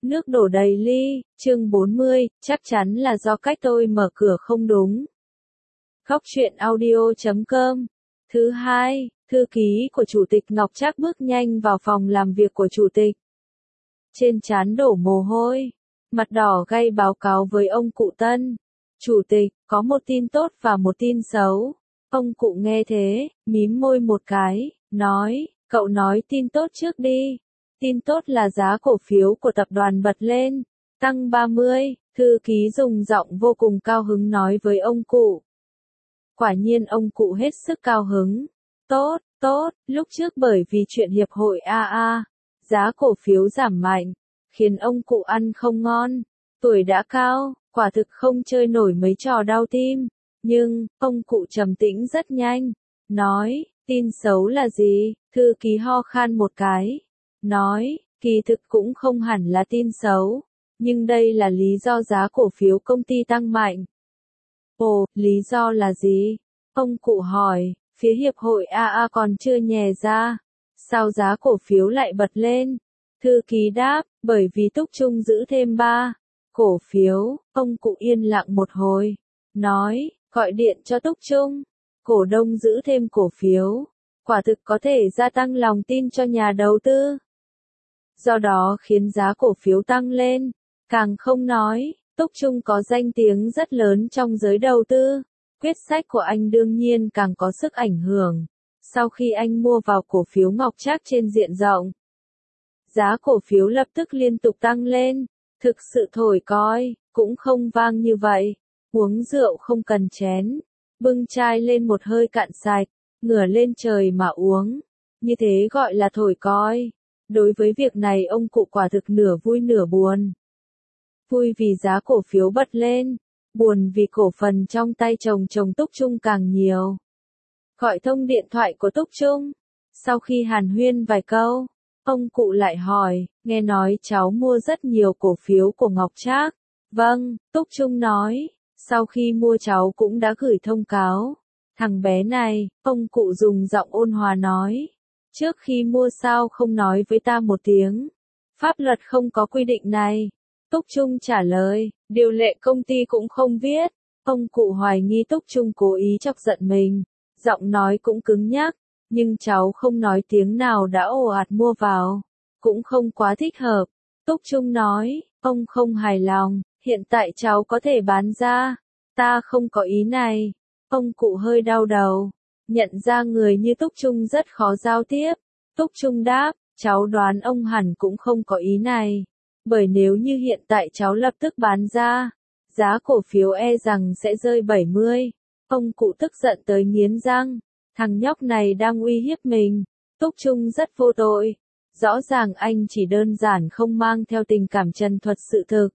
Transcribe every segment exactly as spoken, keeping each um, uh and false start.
Nước đổ đầy ly, chương bốn mươi, chắc chắn là do cách tôi mở cửa không đúng. Góc truyện audio chấm com. Thứ hai, thư ký của Chủ tịch Ngọc Trác bước nhanh vào phòng làm việc của Chủ tịch. Trên trán đổ mồ hôi, mặt đỏ gay báo cáo với ông cụ Tân. Chủ tịch, có một tin tốt và một tin xấu. Ông cụ nghe thế, mím môi một cái, nói, cậu nói tin tốt trước đi. Tin tốt là giá cổ phiếu của tập đoàn bật lên, tăng ba mươi, thư ký dùng giọng vô cùng cao hứng nói với ông cụ. Quả nhiên ông cụ hết sức cao hứng. Tốt, tốt, lúc trước bởi vì chuyện hiệp hội a a, giá cổ phiếu giảm mạnh, khiến ông cụ ăn không ngon, tuổi đã cao, quả thực không chơi nổi mấy trò đau tim. Nhưng, ông cụ trầm tĩnh rất nhanh, nói, tin xấu là gì? Thư ký ho khan một cái, nói, kỳ thực cũng không hẳn là tin xấu, nhưng đây là lý do giá cổ phiếu công ty tăng mạnh. Ồ, lý do là gì? Ông cụ hỏi, phía hiệp hội a a còn chưa nhè ra, sao giá cổ phiếu lại bật lên? Thư ký đáp, bởi vì Túc Trung giữ thêm ba cổ phiếu. Ông cụ yên lặng một hồi, nói, gọi điện cho Túc Trung, cổ đông giữ thêm cổ phiếu, quả thực có thể gia tăng lòng tin cho nhà đầu tư. Do đó khiến giá cổ phiếu tăng lên, càng không nói, Túc Trung có danh tiếng rất lớn trong giới đầu tư, quyết sách của anh đương nhiên càng có sức ảnh hưởng. Sau khi anh mua vào cổ phiếu Ngọc Trác trên diện rộng, giá cổ phiếu lập tức liên tục tăng lên, thực sự thổi còi, cũng không vang như vậy, uống rượu không cần chén, bưng chai lên một hơi cạn sạch, ngửa lên trời mà uống, như thế gọi là thổi còi. Đối với việc này ông cụ quả thực nửa vui nửa buồn. Vui vì giá cổ phiếu bật lên, buồn vì cổ phần trong tay chồng chồng Túc Trung càng nhiều. Gọi thông điện thoại của Túc Trung, sau khi hàn huyên vài câu, ông cụ lại hỏi, nghe nói cháu mua rất nhiều cổ phiếu của Ngọc Trác. Vâng, Túc Trung nói, sau khi mua cháu cũng đã gửi thông cáo. Thằng bé này, ông cụ dùng giọng ôn hòa nói, trước khi mua sao không nói với ta một tiếng. Pháp luật không có quy định này. Túc Trung trả lời, điều lệ công ty cũng không viết. Ông cụ hoài nghi Túc Trung cố ý chọc giận mình, giọng nói cũng cứng nhắc, nhưng cháu không nói tiếng nào đã ồ ạt mua vào, cũng không quá thích hợp. Túc Trung nói, ông không hài lòng, hiện tại cháu có thể bán ra, ta không có ý này. Ông cụ hơi đau đầu, nhận ra người như Túc Trung rất khó giao tiếp. Túc Trung đáp, cháu đoán ông hẳn cũng không có ý này, bởi nếu như hiện tại cháu lập tức bán ra, giá cổ phiếu e rằng sẽ rơi bảy mươi. Ông cụ tức giận tới nghiến răng, thằng nhóc này đang uy hiếp mình. Túc Trung rất vô tội, rõ ràng anh chỉ đơn giản không mang theo tình cảm chân thuật sự thực.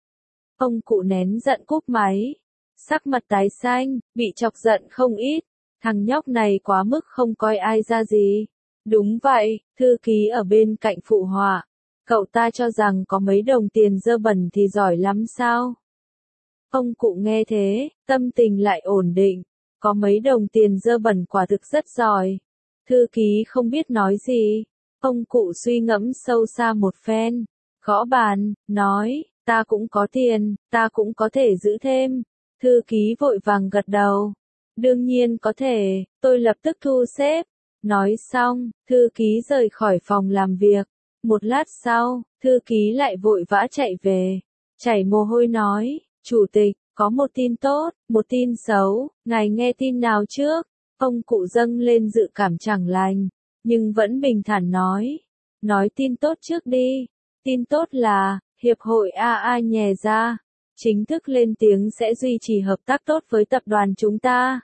Ông cụ nén giận cúp máy, sắc mặt tái xanh, bị chọc giận không ít, thằng nhóc này quá mức không coi ai ra gì. Đúng vậy, thư ký ở bên cạnh phụ họa, cậu ta cho rằng có mấy đồng tiền dơ bẩn thì giỏi lắm sao? Ông cụ nghe thế, tâm tình lại ổn định, có mấy đồng tiền dơ bẩn quả thực rất giỏi. Thư ký không biết nói gì, ông cụ suy ngẫm sâu xa một phen, gõ bàn, nói, ta cũng có tiền, ta cũng có thể giữ thêm. Thư ký vội vàng gật đầu, đương nhiên có thể, tôi lập tức thu xếp. Nói xong, thư ký rời khỏi phòng làm việc. Một lát sau, thư ký lại vội vã chạy về, chảy mồ hôi nói, Chủ tịch, có một tin tốt, một tin xấu, ngài nghe tin nào trước? Ông cụ dâng lên dự cảm chẳng lành, nhưng vẫn bình thản nói, nói tin tốt trước đi. Tin tốt là, hiệp hội a a nhè ra, chính thức lên tiếng sẽ duy trì hợp tác tốt với tập đoàn chúng ta.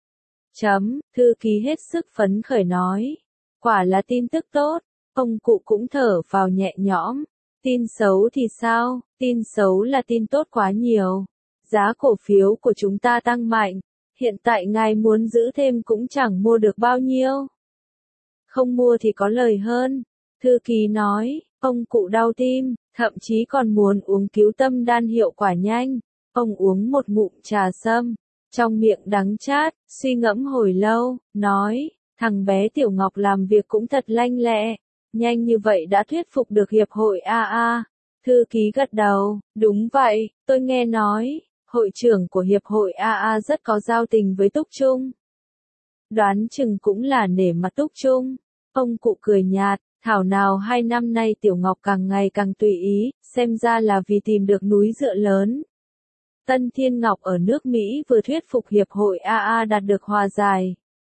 Chấm, thư ký hết sức phấn khởi nói, quả là tin tức tốt. Ông cụ cũng thở vào nhẹ nhõm. Tin xấu thì sao? Tin xấu là tin tốt quá nhiều. Giá cổ phiếu của chúng ta tăng mạnh, hiện tại ngài muốn giữ thêm cũng chẳng mua được bao nhiêu. Không mua thì có lời hơn. Thư ký nói, ông cụ đau tim, thậm chí còn muốn uống cứu tâm đan hiệu quả nhanh. Ông uống một ngụm trà sâm, trong miệng đắng chát, suy ngẫm hồi lâu, nói, thằng bé Tiểu Ngọc làm việc cũng thật lanh lẹ, nhanh như vậy đã thuyết phục được hiệp hội a a, Thư ký gật đầu, đúng vậy, tôi nghe nói, hội trưởng của hiệp hội a a rất có giao tình với Túc Trung. Đoán chừng cũng là nể mặt Túc Trung. Ông cụ cười nhạt, thảo nào hai năm nay Tiểu Ngọc càng ngày càng tùy ý, xem ra là vì tìm được núi dựa lớn. Tân Thiên Ngọc ở nước Mỹ vừa thuyết phục hiệp hội a a đạt được hòa giải.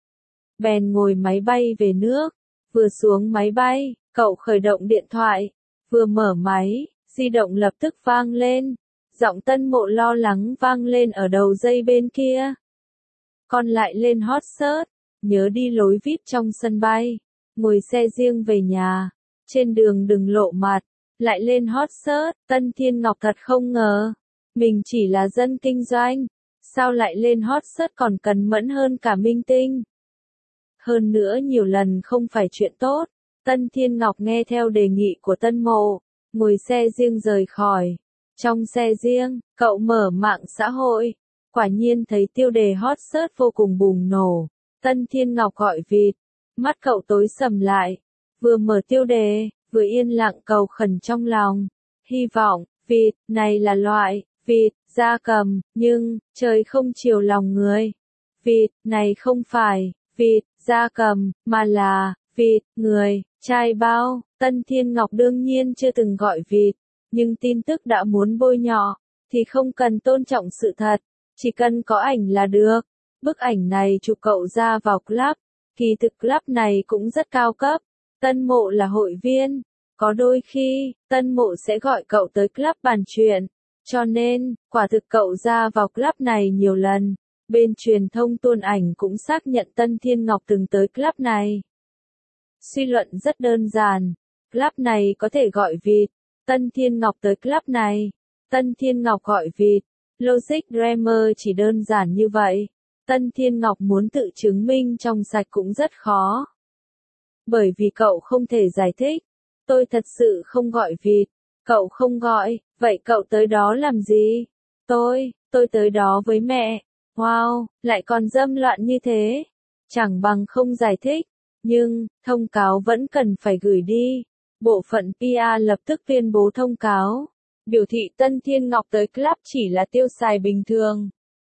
Bèn ngồi máy bay về nước, vừa xuống máy bay, cậu khởi động điện thoại, vừa mở máy, di động lập tức vang lên. Giọng Tân Mộ lo lắng vang lên ở đầu dây bên kia. Con lại lên hot search, nhớ đi lối vê i pê trong sân bay, ngồi xe riêng về nhà, trên đường đừng lộ mặt, lại lên hot search. Tân Thiên Ngọc thật không ngờ, mình chỉ là dân kinh doanh, sao lại lên hot search còn cần mẫn hơn cả minh tinh. Hơn nữa nhiều lần không phải chuyện tốt, Tân Thiên Ngọc nghe theo đề nghị của Tân Mộ, ngồi xe riêng rời khỏi. Trong xe riêng, cậu mở mạng xã hội, quả nhiên thấy tiêu đề hot search vô cùng bùng nổ. Tân Thiên Ngọc gọi vịt, mắt cậu tối sầm lại, vừa mở tiêu đề, vừa yên lặng cầu khẩn trong lòng. Hy vọng, vịt, này là loại, vịt, gia cầm, nhưng, trời không chiều lòng người. Vịt, này không phải, vịt, gia cầm, mà là, vịt, người, trai bao. Tân Thiên Ngọc đương nhiên chưa từng gọi vịt, nhưng tin tức đã muốn bôi nhọ, thì không cần tôn trọng sự thật, chỉ cần có ảnh là được. Bức ảnh này chụp cậu ra vào club, kỳ thực club này cũng rất cao cấp. Tân Mộ là hội viên, có đôi khi, Tân Mộ sẽ gọi cậu tới club bàn chuyện, cho nên, quả thực cậu ra vào club này nhiều lần. Bên truyền thông tuôn ảnh cũng xác nhận Tân Thiên Ngọc từng tới club này. Suy luận rất đơn giản, club này có thể gọi vịt, Tân Thiên Ngọc tới club này, Tân Thiên Ngọc gọi vịt, logic grammar chỉ đơn giản như vậy. Tân Thiên Ngọc muốn tự chứng minh trong sạch cũng rất khó. Bởi vì cậu không thể giải thích, tôi thật sự không gọi vịt, cậu không gọi, vậy cậu tới đó làm gì? Tôi, tôi tới đó với mẹ. Wow, lại còn dâm loạn như thế. Chẳng bằng không giải thích, nhưng, thông cáo vẫn cần phải gửi đi. Bộ phận pê e lập tức tuyên bố thông cáo, biểu thị Tân Thiên Ngọc tới club chỉ là tiêu xài bình thường.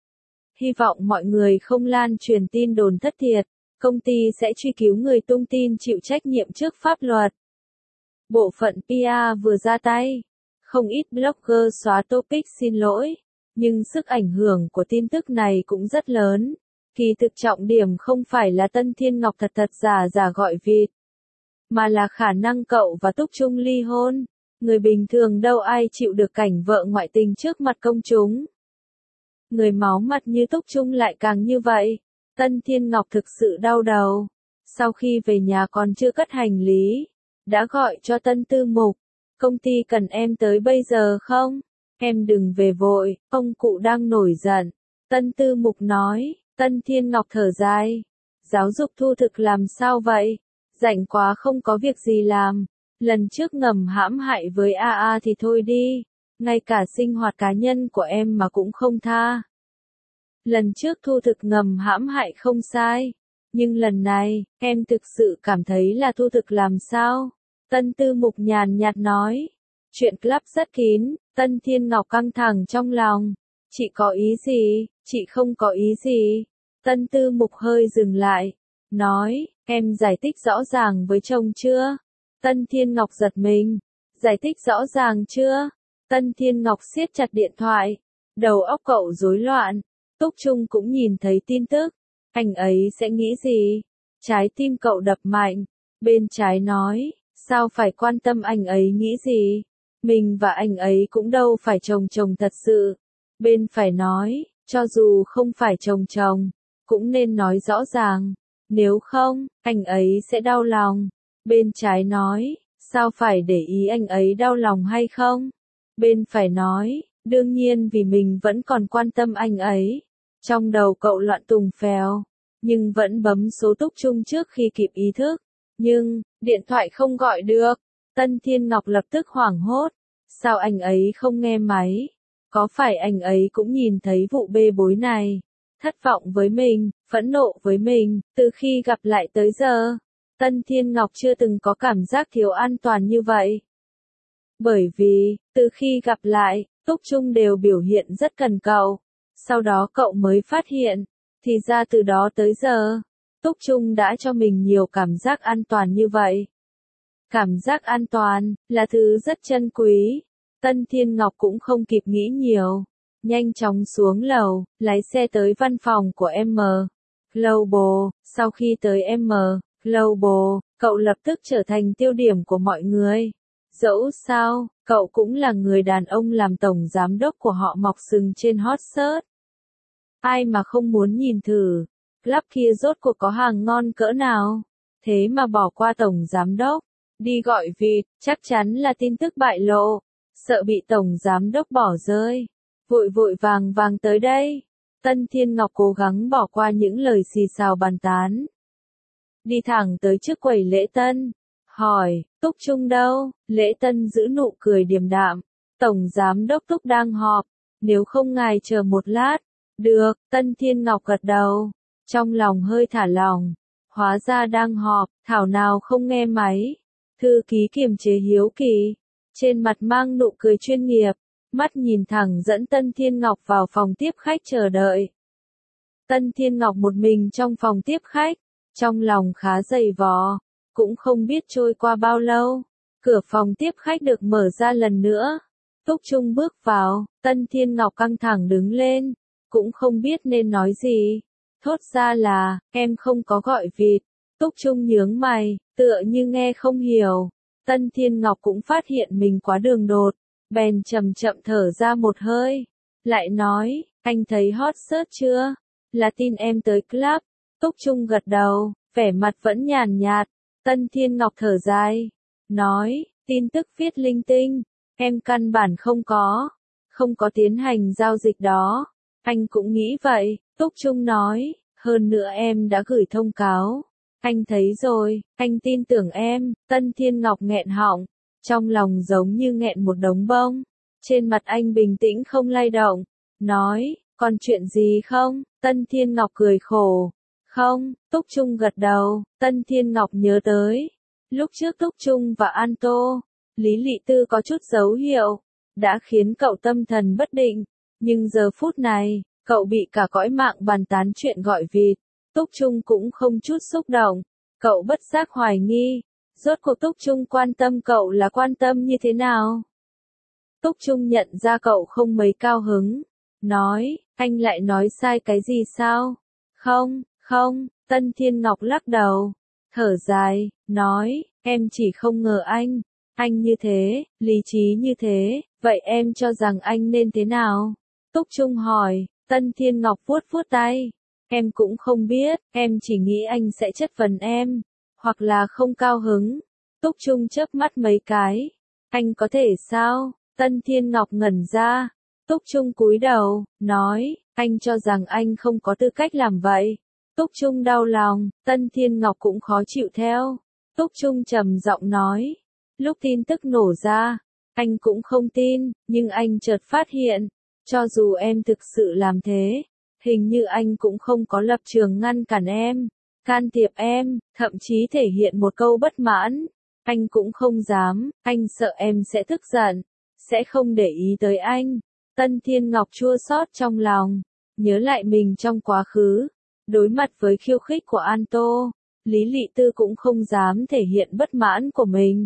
Hy vọng mọi người không lan truyền tin đồn thất thiệt, công ty sẽ truy cứu người tung tin chịu trách nhiệm trước pháp luật. Bộ phận pê e vừa ra tay, không ít blogger xóa topic xin lỗi, nhưng sức ảnh hưởng của tin tức này cũng rất lớn. Kỳ thực trọng điểm không phải là Tân Thiên Ngọc thật thật giả giả gọi vịt, mà là khả năng cậu và Túc Trung ly hôn. Người bình thường đâu ai chịu được cảnh vợ ngoại tình trước mặt công chúng. Người máu mặt như Túc Trung lại càng như vậy. Tân Thiên Ngọc thực sự đau đầu. Sau khi về nhà còn chưa cất hành lý, đã gọi cho Tân Tư Mục. Công ty cần em tới bây giờ không? Em đừng về vội, ông cụ đang nổi giận. Tân Tư Mục nói. Tân Thiên Ngọc thở dài. Giáo dục thu thực làm sao vậy? Rảnh quá không có việc gì làm. Lần trước ngầm hãm hại với a a thì thôi đi. Ngay cả sinh hoạt cá nhân của em mà cũng không tha. Lần trước thu thực ngầm hãm hại không sai. Nhưng lần này, em thực sự cảm thấy là thu thực làm sao? Tân Tư Mục nhàn nhạt nói. Chuyện club rất kín. Tân Thiên Ngọc căng thẳng trong lòng. Chị có ý gì? Chị không có ý gì. Tân Tư Mục hơi dừng lại. Nói, em giải thích rõ ràng với chồng chưa? Tân Thiên Ngọc giật mình. Giải thích rõ ràng chưa? Tân Thiên Ngọc siết chặt điện thoại. Đầu óc cậu rối loạn. Túc Trung cũng nhìn thấy tin tức. Anh ấy sẽ nghĩ gì? Trái tim cậu đập mạnh. Bên trái nói, sao phải quan tâm anh ấy nghĩ gì? Mình và anh ấy cũng đâu phải chồng chồng thật sự. Bên phải nói, cho dù không phải chồng chồng, cũng nên nói rõ ràng. Nếu không, anh ấy sẽ đau lòng. Bên trái nói, sao phải để ý anh ấy đau lòng hay không? Bên phải nói, đương nhiên vì mình vẫn còn quan tâm anh ấy. Trong đầu cậu loạn tùng phèo, nhưng vẫn bấm số Túc Trung trước khi kịp ý thức. Nhưng, điện thoại không gọi được. Tân Thiên Ngọc lập tức hoảng hốt. Sao anh ấy không nghe máy? Có phải anh ấy cũng nhìn thấy vụ bê bối này? Thất vọng với mình, phẫn nộ với mình, từ khi gặp lại tới giờ. Tân Thiên Ngọc chưa từng có cảm giác thiếu an toàn như vậy. Bởi vì, từ khi gặp lại, Túc Trung đều biểu hiện rất cần cậu. Sau đó cậu mới phát hiện, thì ra từ đó tới giờ, Túc Trung đã cho mình nhiều cảm giác an toàn như vậy. Cảm giác an toàn, là thứ rất chân quý. Tân Thiên Ngọc cũng không kịp nghĩ nhiều. Nhanh chóng xuống lầu, lái xe tới văn phòng của M. Global. Sau khi tới M. Global, cậu lập tức trở thành tiêu điểm của mọi người. Dẫu sao, cậu cũng là người đàn ông làm tổng giám đốc của họ mọc sừng trên hot search. Ai mà không muốn nhìn thử, club kia rốt cuộc có hàng ngon cỡ nào. Thế mà bỏ qua tổng giám đốc, đi gọi vịt, chắc chắn là tin tức bại lộ. Sợ bị tổng giám đốc bỏ rơi, vội vội vàng vàng tới đây. Tân Thiên Ngọc cố gắng bỏ qua những lời xì xào bàn tán. Đi thẳng tới trước quầy lễ tân, hỏi, Túc Trung đâu? Lễ tân giữ nụ cười điềm đạm. Tổng giám đốc Túc đang họp, nếu không ngài chờ một lát. Được, Tân Thiên Ngọc gật đầu, trong lòng hơi thả lỏng. Hóa ra đang họp, thảo nào không nghe máy. Thư ký kiềm chế hiếu kỳ, trên mặt mang nụ cười chuyên nghiệp, mắt nhìn thẳng dẫn Tân Thiên Ngọc vào phòng tiếp khách chờ đợi. Tân Thiên Ngọc một mình trong phòng tiếp khách, trong lòng khá dày vò, cũng không biết trôi qua bao lâu, cửa phòng tiếp khách được mở ra lần nữa. Túc Trung bước vào, Tân Thiên Ngọc căng thẳng đứng lên, cũng không biết nên nói gì. Thốt ra là, em không có gọi vịt. Túc Trung nhướng mày, tựa như nghe không hiểu. Tân Thiên Ngọc cũng phát hiện mình quá đường đột, bèn chậm chậm thở ra một hơi. Lại nói, anh thấy hot search chưa? Là tin em tới club. Túc Trung gật đầu, vẻ mặt vẫn nhàn nhạt. Tân Thiên Ngọc thở dài, nói, tin tức viết linh tinh, em căn bản không có, không có tiến hành giao dịch đó. Anh cũng nghĩ vậy, Túc Trung nói, hơn nữa em đã gửi thông cáo. Anh thấy rồi, anh tin tưởng em. Tân Thiên Ngọc nghẹn họng, trong lòng giống như nghẹn một đống bông. Trên mặt anh bình tĩnh không lay động, nói, còn chuyện gì không? Tân Thiên Ngọc cười khổ. Không, Túc Trung gật đầu. Tân Thiên Ngọc nhớ tới, lúc trước Túc Trung và An Tô, Lý Lị Tư có chút dấu hiệu, đã khiến cậu tâm thần bất định. Nhưng giờ phút này, cậu bị cả cõi mạng bàn tán chuyện gọi vịt. Túc Trung cũng không chút xúc động, cậu bất giác hoài nghi, rốt cuộc Túc Trung quan tâm cậu là quan tâm như thế nào? Túc Trung nhận ra cậu không mấy cao hứng, nói, anh lại nói sai cái gì sao? Không, không, Tân Thiên Ngọc lắc đầu, thở dài, nói, em chỉ không ngờ anh, anh như thế, lý trí như thế, vậy em cho rằng anh nên thế nào? Túc Trung hỏi. Tân Thiên Ngọc vuốt vuốt tay. Em cũng không biết, em chỉ nghĩ anh sẽ chất vấn em, hoặc là không cao hứng. Túc Trung chớp mắt mấy cái. Anh có thể sao? Tân Thiên Ngọc ngẩn ra. Túc Trung cúi đầu, nói, anh cho rằng anh không có tư cách làm vậy. Túc Trung đau lòng, Tân Thiên Ngọc cũng khó chịu theo. Túc Trung trầm giọng nói, lúc tin tức nổ ra, anh cũng không tin, nhưng anh chợt phát hiện, cho dù em thực sự làm thế, hình như anh cũng không có lập trường ngăn cản em, can thiệp em, thậm chí thể hiện một câu bất mãn. Anh cũng không dám, anh sợ em sẽ tức giận, sẽ không để ý tới anh. Tân Thiên Ngọc chua xót trong lòng, nhớ lại mình trong quá khứ, đối mặt với khiêu khích của An Tô, Lý Lị Tư cũng không dám thể hiện bất mãn của mình.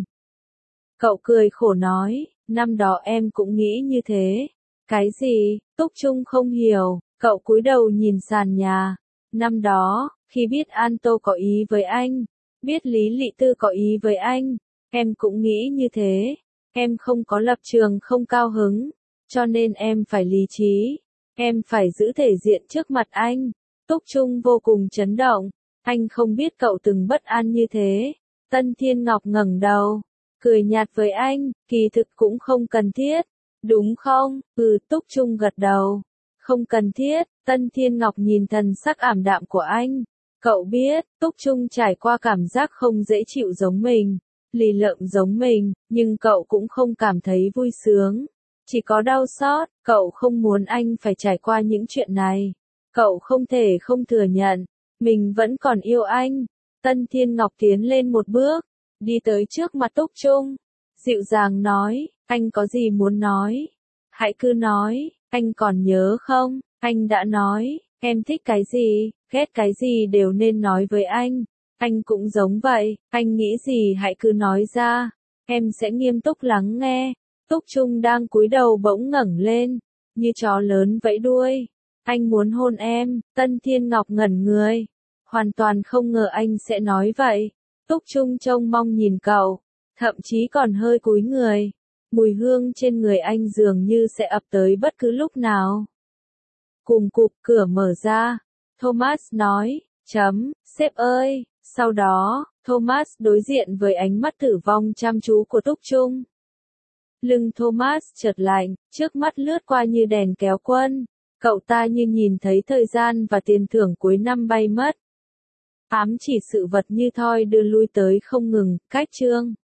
Cậu cười khổ nói, năm đó em cũng nghĩ như thế. Cái gì? Túc Trung không hiểu, cậu cúi đầu nhìn sàn nhà. Năm đó, khi biết An Tô có ý với anh, biết Lý Lị Tư có ý với anh, em cũng nghĩ như thế. Em không có lập trường không cao hứng, cho nên em phải lý trí. Em phải giữ thể diện trước mặt anh. Túc Trung vô cùng chấn động, anh không biết cậu từng bất an như thế. Tân Thiên Ngọc ngẩng đầu, cười nhạt với anh, kỳ thực cũng không cần thiết. Đúng không? Ừ, Túc Trung gật đầu. Không cần thiết. Tân Thiên Ngọc nhìn thần sắc ảm đạm của anh. Cậu biết, Túc Trung trải qua cảm giác không dễ chịu giống mình, lì lợm giống mình, nhưng cậu cũng không cảm thấy vui sướng. Chỉ có đau xót, cậu không muốn anh phải trải qua những chuyện này. Cậu không thể không thừa nhận, mình vẫn còn yêu anh. Tân Thiên Ngọc tiến lên một bước, đi tới trước mặt Túc Trung, dịu dàng nói, Anh có gì muốn nói? Hãy cứ nói, anh còn nhớ không? Anh đã nói, em thích cái gì, ghét cái gì đều nên nói với anh. Anh cũng giống vậy, anh nghĩ gì hãy cứ nói ra. Em sẽ nghiêm túc lắng nghe. Túc Trung đang cúi đầu bỗng ngẩng lên, như chó lớn vẫy đuôi. Anh muốn hôn em, Tân Thiên Ngọc ngẩn người. Hoàn toàn không ngờ anh sẽ nói vậy. Túc Trung trông mong nhìn cậu, thậm chí còn hơi cúi người. Mùi hương trên người anh dường như sẽ ập tới bất cứ lúc nào. Cùng cụp cửa mở ra. Thomas nói, chấm, sếp ơi. Sau đó, Thomas đối diện với ánh mắt tử vong chăm chú của Túc Trung. Lưng Thomas chợt lạnh, trước mắt lướt qua như đèn kéo quân. Cậu ta như nhìn thấy thời gian và tiền thưởng cuối năm bay mất. Ám chỉ sự vật như thoi đưa lui tới không ngừng, cách chương.